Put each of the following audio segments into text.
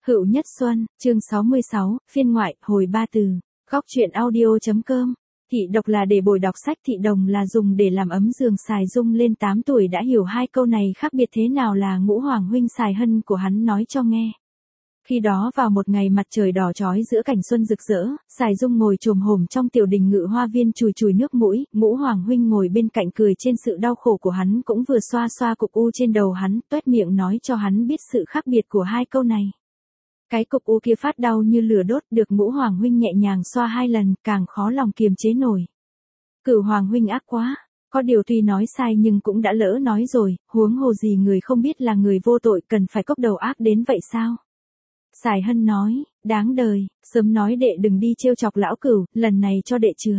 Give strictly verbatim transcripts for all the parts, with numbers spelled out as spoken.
Hữu Nhất Xuân, chương sáu mươi sáu, phiên ngoại, hồi ba từ. Góc truyện audio.com. Thị độc là để bồi đọc sách, thị đồng là dùng để làm ấm giường. Sài Dung lên tám tuổi đã hiểu hai câu này khác biệt thế nào là Ngũ Hoàng huynh Sài Hân của hắn nói cho nghe. Khi đó vào một ngày mặt trời đỏ chói giữa cảnh xuân rực rỡ, Sài Dung ngồi chồm hổm trong tiểu đình Ngự Hoa Viên chùi chùi nước mũi, Ngũ Hoàng huynh ngồi bên cạnh cười trên sự đau khổ của hắn, cũng vừa xoa xoa cục u trên đầu hắn, toét miệng nói cho hắn biết sự khác biệt của hai câu này. Cái cục u kia phát đau như lửa đốt, được Ngũ Hoàng huynh nhẹ nhàng xoa hai lần, càng khó lòng kiềm chế nổi. Cửu Hoàng huynh ác quá, có điều tuy nói sai nhưng cũng đã lỡ nói rồi, huống hồ gì người không biết là người vô tội cần phải cốc đầu ác đến vậy sao? Sài Hân nói, đáng đời, sớm nói đệ đừng đi trêu chọc lão Cửu, lần này cho đệ chừa.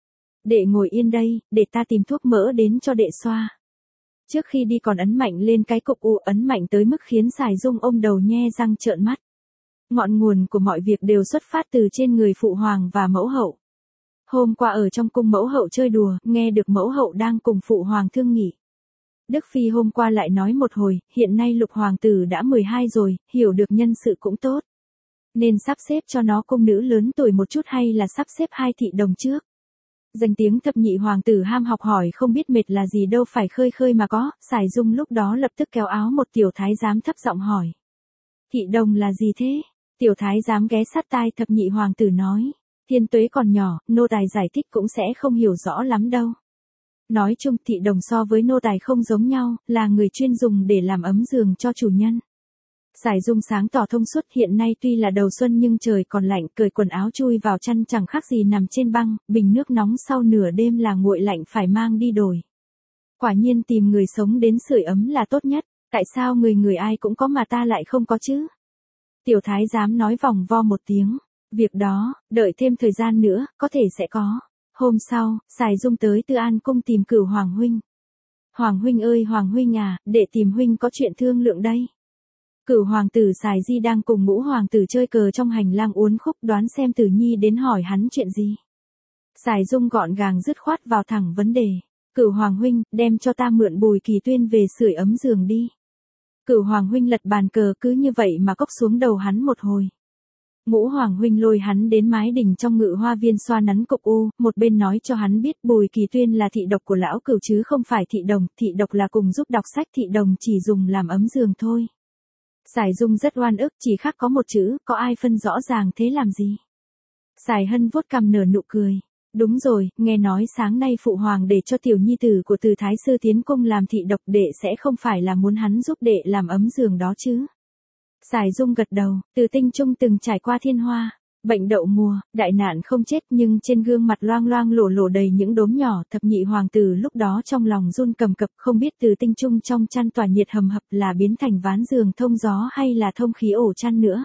Đệ ngồi yên đây, để ta tìm thuốc mỡ đến cho đệ xoa. Trước khi đi còn ấn mạnh lên cái cục u, ấn mạnh tới mức khiến Sài Dung ôm đầu nhe răng trợn mắt. Ngọn nguồn của mọi việc đều xuất phát từ trên người phụ hoàng và mẫu hậu. Hôm qua ở trong cung mẫu hậu chơi đùa, nghe được mẫu hậu đang cùng phụ hoàng thương nghị. Đức Phi hôm qua lại nói một hồi, hiện nay lục hoàng tử đã mười hai rồi, hiểu được nhân sự cũng tốt. Nên sắp xếp cho nó cung nữ lớn tuổi một chút hay là sắp xếp hai thị đồng trước. Danh tiếng thập nhị hoàng tử ham học hỏi không biết mệt là gì đâu, phải khơi khơi mà có. Sài Dung lúc đó lập tức kéo áo một tiểu thái giám thấp giọng hỏi. Thị đồng là gì thế? Tiểu thái giám ghé sát tai thập nhị hoàng tử nói. Thiên tuế còn nhỏ, nô tài giải thích cũng sẽ không hiểu rõ lắm đâu. Nói chung thị đồng so với nô tài không giống nhau, là người chuyên dùng để làm ấm giường cho chủ nhân. Sài Dung sáng tỏ thông suốt, hiện nay tuy là đầu xuân nhưng trời còn lạnh, cởi quần áo chui vào chăn chẳng khác gì nằm trên băng, bình nước nóng sau nửa đêm là nguội lạnh phải mang đi đổi. Quả nhiên tìm người sống đến sưởi ấm là tốt nhất, tại sao người người ai cũng có mà ta lại không có chứ? Tiểu thái giám nói vòng vo một tiếng, việc đó, đợi thêm thời gian nữa, có thể sẽ có. Hôm sau, Sài Dung tới Tư An cung tìm Cửu Hoàng huynh. Hoàng huynh ơi Hoàng huynh à, để tìm huynh có chuyện thương lượng đây. Cửu hoàng tử Sài Di đang cùng Ngũ hoàng tử chơi cờ trong hành lang uốn khúc, đoán xem Tử Nhi đến hỏi hắn chuyện gì. Sài Dung gọn gàng dứt khoát vào thẳng vấn đề. Cửu hoàng huynh, đem cho ta mượn Bùi Kỳ Tuyên về sưởi ấm giường đi. Cửu hoàng huynh lật bàn cờ cứ như vậy mà cốc xuống đầu hắn một hồi. Ngũ hoàng huynh lôi hắn đến mái đình trong Ngự Hoa Viên xoa nắn cục u, một bên nói cho hắn biết Bùi Kỳ Tuyên là thị độc của lão Cửu chứ không phải thị đồng, thị độc là cùng giúp đọc sách, thị đồng chỉ dùng làm ấm giường thôi. Sài Dung rất oan ức, chỉ khác có một chữ, có ai phân rõ ràng thế làm gì? Sài Hân vuốt cằm nở nụ cười. Đúng rồi, nghe nói sáng nay phụ hoàng để cho tiểu nhi tử của Từ Thái sư tiến cung làm thị độc, đệ sẽ không phải là muốn hắn giúp đệ làm ấm giường đó chứ? Sài Dung gật đầu, Từ Tinh Trung từng trải qua thiên hoa, bệnh đậu mùa, đại nạn không chết nhưng trên gương mặt loang loang lổ lổ đầy những đốm nhỏ. Thập nhị hoàng tử lúc đó trong lòng run cầm cập, không biết Từ Tinh Trung trong chăn tỏa nhiệt hầm hập là biến thành ván giường thông gió hay là thông khí ổ chăn nữa.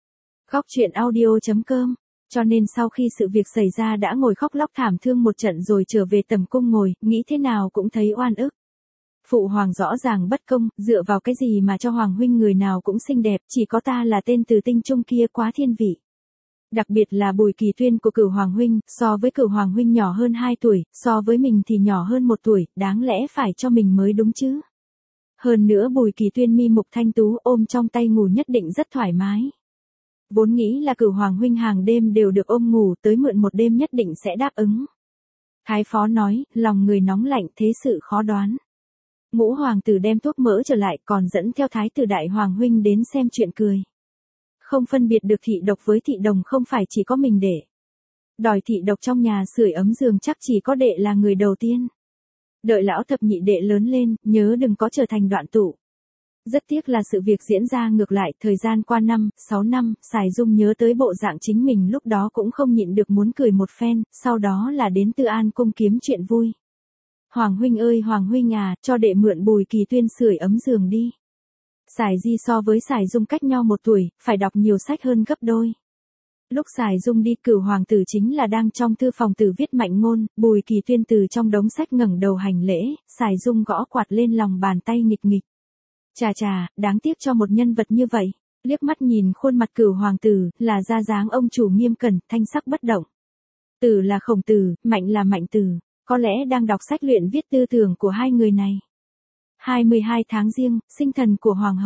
Góc truyện audio.com. Cho nên sau khi sự việc xảy ra đã ngồi khóc lóc thảm thương một trận rồi trở về tầm cung ngồi, nghĩ thế nào cũng thấy oan ức. Phụ hoàng rõ ràng bất công, dựa vào cái gì mà cho hoàng huynh người nào cũng xinh đẹp, chỉ có ta là tên Từ Tinh Trung kia quá thiên vị. Đặc biệt là Bùi Kỳ Tuyên của Cửu hoàng huynh, so với Cửu hoàng huynh nhỏ hơn hai tuổi, so với mình thì nhỏ hơn một tuổi, đáng lẽ phải cho mình mới đúng chứ. Hơn nữa Bùi Kỳ Tuyên mi mục thanh tú, ôm trong tay ngủ nhất định rất thoải mái. Vốn nghĩ là Cửu hoàng huynh hàng đêm đều được ôm ngủ, tới mượn một đêm nhất định sẽ đáp ứng. Thái phó nói, lòng người nóng lạnh, thế sự khó đoán. Ngũ hoàng tử đem thuốc mỡ trở lại, còn dẫn theo thái tử đại hoàng huynh đến xem chuyện cười. Không phân biệt được thị độc với thị đồng không phải chỉ có mình đệ. Đòi thị độc trong nhà sưởi ấm giường chắc chỉ có đệ là người đầu tiên. Đợi lão thập nhị đệ lớn lên, nhớ đừng có trở thành đoạn tụ. Rất tiếc là sự việc diễn ra ngược lại, thời gian qua năm, sáu năm, Sài Dung nhớ tới bộ dạng chính mình lúc đó cũng không nhịn được muốn cười một phen, sau đó là đến Tư An cung kiếm chuyện vui. Hoàng huynh ơi Hoàng huynh à, cho đệ mượn Bùi Kỳ Tuyên sưởi ấm giường đi. Sài Di so với Sài Dung cách nhau một tuổi, phải đọc nhiều sách hơn gấp đôi. Lúc Sài Dung đi, Cửu hoàng tử chính là đang trong thư phòng tử viết mạnh ngôn, Bùi Kỳ Tuyên từ trong đống sách ngẩng đầu hành lễ, Sài Dung gõ quạt lên lòng bàn tay nghịch nghịch. Chà chà, đáng tiếc cho một nhân vật như vậy. Liếc mắt nhìn khuôn mặt Cửu hoàng tử, là ra dáng ông chủ nghiêm cẩn, thanh sắc bất động. Tử là Khổng Tử, Mạnh là Mạnh Tử. Có lẽ đang đọc sách luyện viết tư tưởng của hai người này. hai mươi hai tháng Giêng, sinh thần của Hoàng hậu.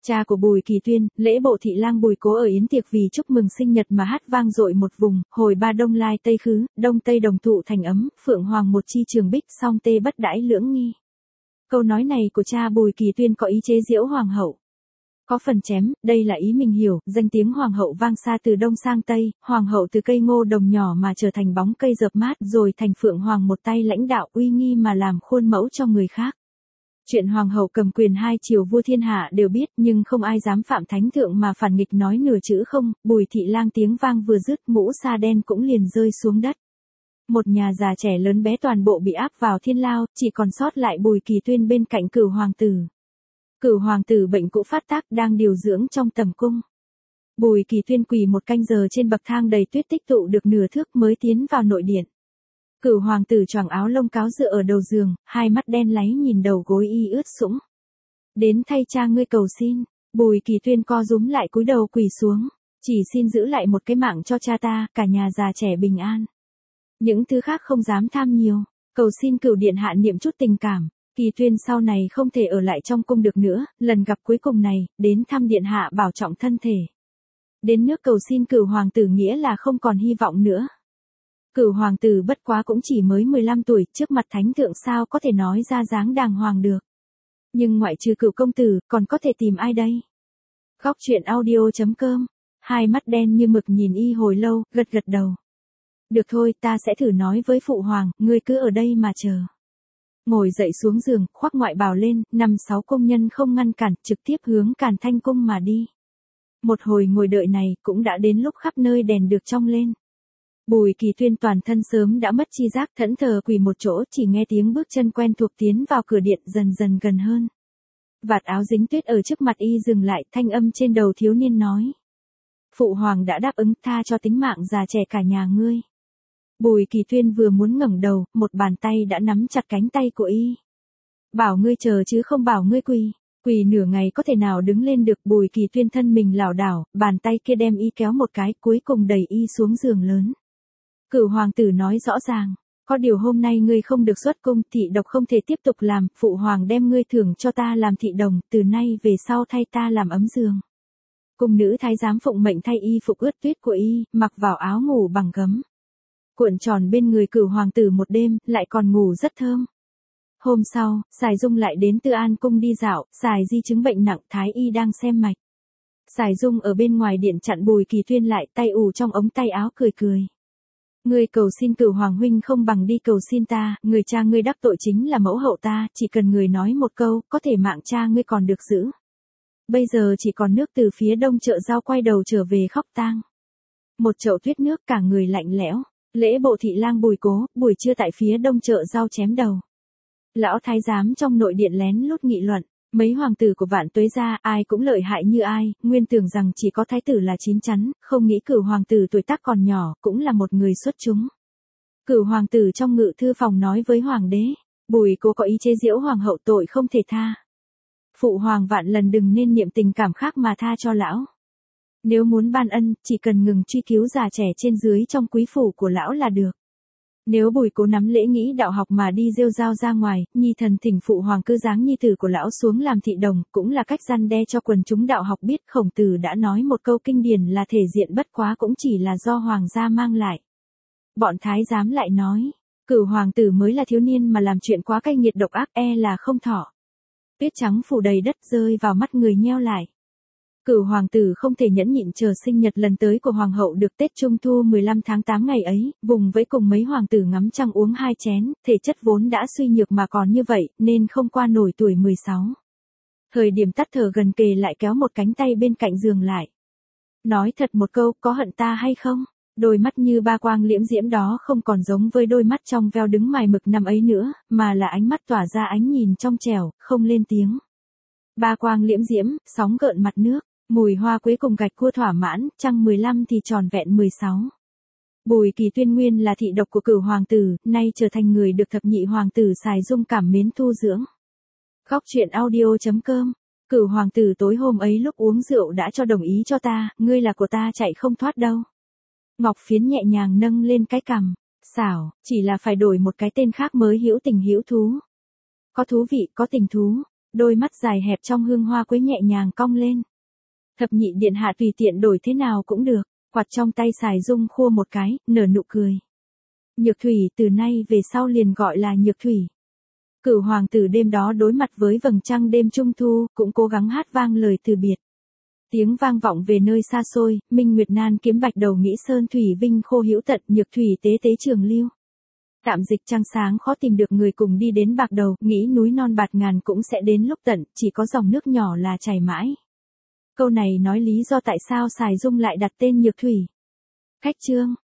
Cha của Bùi Kỳ Tuyên, lễ bộ thị lang Bùi Cố ở yến tiệc vì chúc mừng sinh nhật mà hát vang dội một vùng, hồi ba đông lai tây khứ, đông tây đồng thụ thành ấm, phượng hoàng một chi trường bích, song tê bất đãi lưỡng nghi. Câu nói này của cha Bùi Kỳ Tuyên có ý chế giễu hoàng hậu. Có phần chém, đây là ý mình hiểu, danh tiếng hoàng hậu vang xa từ đông sang tây, hoàng hậu từ cây ngô đồng nhỏ mà trở thành bóng cây dợp mát rồi thành phượng hoàng một tay lãnh đạo uy nghi mà làm khuôn mẫu cho người khác. Chuyện hoàng hậu cầm quyền hai triều vua thiên hạ đều biết nhưng không ai dám phạm thánh thượng mà phản nghịch nói nửa chữ không, Bùi thị lang tiếng vang vừa dứt mũ sa đen cũng liền rơi xuống đất. Một nhà già trẻ lớn bé toàn bộ bị áp vào thiên lao, chỉ còn sót lại Bùi Kỳ Tuyên bên cạnh Cửu hoàng tử. Cửu hoàng tử bệnh cũ phát tác đang điều dưỡng trong tầm cung. Bùi Kỳ Tuyên quỳ một canh giờ trên bậc thang đầy tuyết tích tụ được nửa thước mới tiến vào nội điện. Cửu hoàng tử choàng áo lông cáo dựa ở đầu giường, hai mắt đen láy nhìn đầu gối y ướt sũng. Đến thay cha ngươi cầu xin, Bùi Kỳ Tuyên co rúm lại cúi đầu quỳ xuống, chỉ xin giữ lại một cái mạng cho cha ta, cả nhà già trẻ bình an. Những thứ khác không dám tham nhiều, cầu xin Cửu điện hạ niệm chút tình cảm. Kỳ Tuyên sau này không thể ở lại trong cung được nữa, lần gặp cuối cùng này, đến thăm điện hạ bảo trọng thân thể. Đến nước cầu xin Cửu hoàng tử nghĩa là không còn hy vọng nữa. Cửu hoàng tử bất quá cũng chỉ mới mười lăm tuổi, trước mặt thánh thượng sao có thể nói ra dáng đàng hoàng được. Nhưng ngoại trừ Cửu công tử, còn có thể tìm ai đây? Góc truyện audio chấm com, hai mắt đen như mực nhìn y hồi lâu, gật gật đầu. Được thôi, ta sẽ thử nói với phụ hoàng, ngươi cứ ở đây mà chờ. Ngồi dậy xuống giường, khoác ngoại bào lên, năm sáu công nhân không ngăn cản, trực tiếp hướng Càn Thanh cung mà đi. Một hồi ngồi đợi này, cũng đã đến lúc khắp nơi đèn được trong lên. Bùi Kỳ Tuyên toàn thân sớm đã mất chi giác, thẫn thờ quỳ một chỗ, chỉ nghe tiếng bước chân quen thuộc tiến vào cửa điện dần dần gần hơn. Vạt áo dính tuyết ở trước mặt y dừng lại, thanh âm trên đầu thiếu niên nói. Phụ hoàng đã đáp ứng tha cho tính mạng già trẻ cả nhà ngươi. Bùi Kỳ Tuyên vừa muốn ngẩng đầu, một bàn tay đã nắm chặt cánh tay của y. Bảo ngươi chờ chứ không bảo ngươi quỳ. Quỳ nửa ngày có thể nào đứng lên được. Bùi Kỳ Tuyên thân mình lảo đảo, bàn tay kia đem y kéo một cái, cuối cùng đẩy y xuống giường lớn. Cửu hoàng tử nói rõ ràng, có điều hôm nay ngươi không được xuất cung, thị độc không thể tiếp tục làm, phụ hoàng đem ngươi thưởng cho ta làm thị đồng, từ nay về sau thay ta làm ấm giường. Cung nữ thái giám phụng mệnh thay y phục ướt tuyết của y, mặc vào áo ngủ bằng gấm. Cuộn tròn bên người Cửu hoàng tử một đêm, lại còn ngủ rất thơm. Hôm sau, Sài Dung lại đến Tư An cung đi dạo, Sài di chứng bệnh nặng, thái y đang xem mạch. Sài Dung ở bên ngoài điện chặn Bùi Kỳ Tuyên lại, tay ù trong ống tay áo cười cười. Ngươi cầu xin Cửu hoàng huynh không bằng đi cầu xin ta, người cha ngươi đắc tội chính là mẫu hậu ta, chỉ cần người nói một câu, có thể mạng cha ngươi còn được giữ. Bây giờ chỉ còn nước từ phía đông chợ Giao quay đầu trở về khóc tang. Một chậu tuyết nước cả người lạnh lẽo. Lễ bộ thị lang Bùi Cố, buổi trưa tại phía đông chợ Giao chém đầu. Lão thái giám trong nội điện lén lút nghị luận, mấy hoàng tử của Vạn Tuế gia ai cũng lợi hại như ai, nguyên tưởng rằng chỉ có thái tử là chín chắn, không nghĩ Cửu hoàng tử tuổi tác còn nhỏ, cũng là một người xuất chúng. Cửu hoàng tử trong ngự thư phòng nói với hoàng đế, Bùi Cố có ý chế giễu hoàng hậu tội không thể tha. Phụ hoàng vạn lần đừng nên niệm tình cảm khác mà tha cho lão. Nếu muốn ban ân, chỉ cần ngừng truy cứu già trẻ trên dưới trong quý phủ của lão là được. Nếu Bùi Cố nắm lễ nghĩ đạo học mà đi rêu rao ra ngoài, nhi thần thỉnh phụ hoàng cứ giáng nhi tử của lão xuống làm thị đồng, cũng là cách răn đe cho quần chúng đạo học biết. Khổng Tử đã nói một câu kinh điển là thể diện bất quá cũng chỉ là do hoàng gia mang lại. Bọn thái giám lại nói, Cửu hoàng tử mới là thiếu niên mà làm chuyện quá cay nghiệt độc ác e là không thọ. Tuyết trắng phủ đầy đất rơi vào mắt người nheo lại. Cửu hoàng tử không thể nhẫn nhịn chờ sinh nhật lần tới của hoàng hậu được Tết Trung Thu mười lăm tháng tám ngày ấy, vùng với cùng mấy hoàng tử ngắm trăng uống hai chén, thể chất vốn đã suy nhược mà còn như vậy, nên không qua nổi tuổi mười sáu. Thời điểm tắt thở gần kề lại kéo một cánh tay bên cạnh giường lại. Nói thật một câu, có hận ta hay không? Đôi mắt như ba quang liễm diễm đó không còn giống với đôi mắt trong veo đứng mài mực năm ấy nữa, mà là ánh mắt tỏa ra ánh nhìn trong trẻo, không lên tiếng. Ba quang liễm diễm, sóng gợn mặt nước. Mùi hoa quế cùng gạch cua thỏa mãn, trăng mười lăm thì tròn vẹn mười sáu. Bùi Kỳ Tuyên nguyên là thị độc của Cửu hoàng tử, nay trở thành người được thập nhị hoàng tử Sài Dung cảm mến thu dưỡng. Góc truyện audio chấm com, Cửu hoàng tử tối hôm ấy lúc uống rượu đã cho đồng ý cho ta, ngươi là của ta chạy không thoát đâu. Ngọc Phiến nhẹ nhàng nâng lên cái cằm, xảo, chỉ là phải đổi một cái tên khác mới hữu tình hữu thú. Có thú vị, có tình thú. Đôi mắt dài hẹp trong hương hoa quế nhẹ nhàng cong lên. Thập nhị điện hạ tùy tiện đổi thế nào cũng được, quạt trong tay xài dung khua một cái, nở nụ cười. Nhược thủy từ nay về sau liền gọi là nhược thủy. Cửu hoàng tử đêm đó đối mặt với vầng trăng đêm trung thu, cũng cố gắng hát vang lời từ biệt. Tiếng vang vọng về nơi xa xôi, minh nguyệt nan kiếm bạch đầu nghĩ sơn thủy vinh khô hữu tận, nhược thủy tế tế trường lưu. Tạm dịch trăng sáng khó tìm được người cùng đi đến bạc đầu, nghĩ núi non bạt ngàn cũng sẽ đến lúc tận, chỉ có dòng nước nhỏ là chảy mãi. Câu này nói lý do tại sao Sài Dung lại đặt tên Nhược Thủy. Khách chương.